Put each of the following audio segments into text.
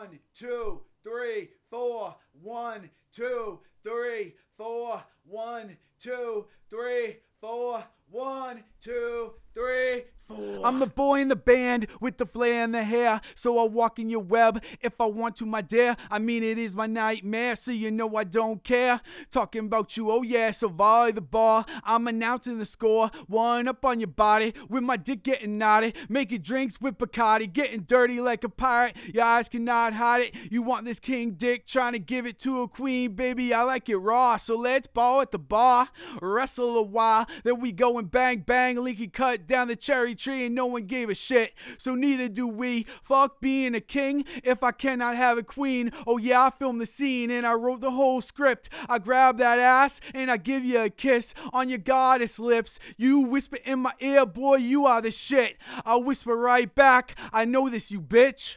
1, 2, 3, 4. 1, 2, 3, 4. 1, 2, 3, 4. 1, 2, 3, 4. I'm the boy in the band with the flair and the hair, so I'll walk in your web if I want to, my dear. I mean, it is my nightmare, so you know I don't care. Talking about you, oh yeah, so volley the ball. I'm announcing the score, one up on your body with my dick getting naughty, making drinks with Bacardi, getting dirty like a pirate. Your eyes cannot hide it. You want this king dick, trying to give it to a queen, baby. I like it raw, so let's ball at the bar, wrestle a while, then we go and bang bang. Linky cut down the cherry tree and no one gave a shit, so neither do we. Fuck being a king if I cannot have a queen. Oh yeah, I filmed the scene and I wrote the whole script. I grab that ass and I give you a kiss on your goddess lips. You whisper in my ear, boy, you are the shit. I'll whisper right back, I know this, you bitch.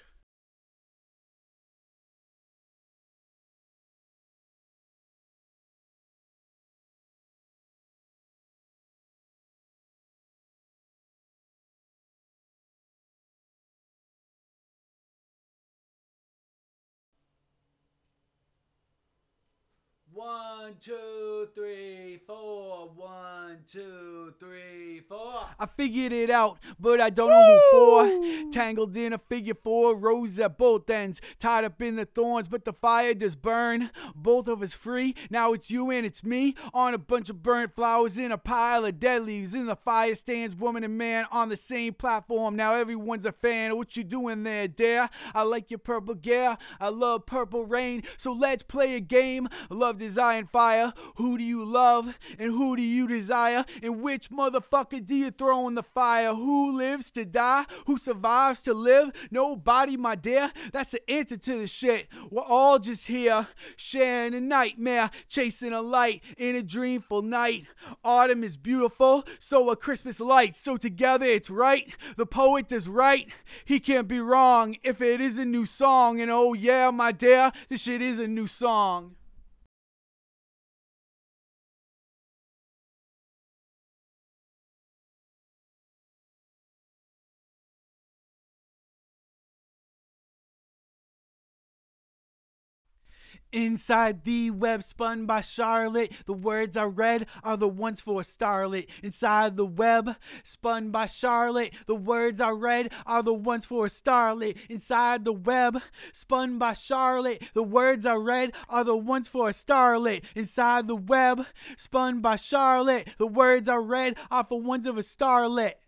One, two, three, four. 1, 2, 3, 4. I figured it out, but I don't know who for. Tangled in a figure 4, rows at both ends, tied up in the thorns, but the fire does burn. Both of us free, now it's you and it's me, on a bunch of burnt flowers in a pile of dead leaves. In the fire stands woman and man on the same platform. Now everyone's a fan of what you doing there, dear. I like your purple gear, I love purple rain, so let's play a game. Love, desire, and fire. Who do you love and who do you desire? And which motherfucker do you throw in the fire? Who lives to die? Who survives to live? Nobody, my dear. That's the answer to the shit. We're all just here, sharing a nightmare, chasing a light in a dreamful night. Autumn is beautiful, so are Christmas lights. So together it's right. The poet is right. He can't be wrong if it is a new song. And oh yeah, my dear, this shit is a new song. Inside the web spun by Charlotte, the words I read are the ones for a starlet. Inside the web spun by Charlotte, the words I read are the ones for a starlet. Inside the web spun by Charlotte, the words I read are the ones for a starlet. Inside the web spun by Charlotte, the words I read are for ones of a starlet.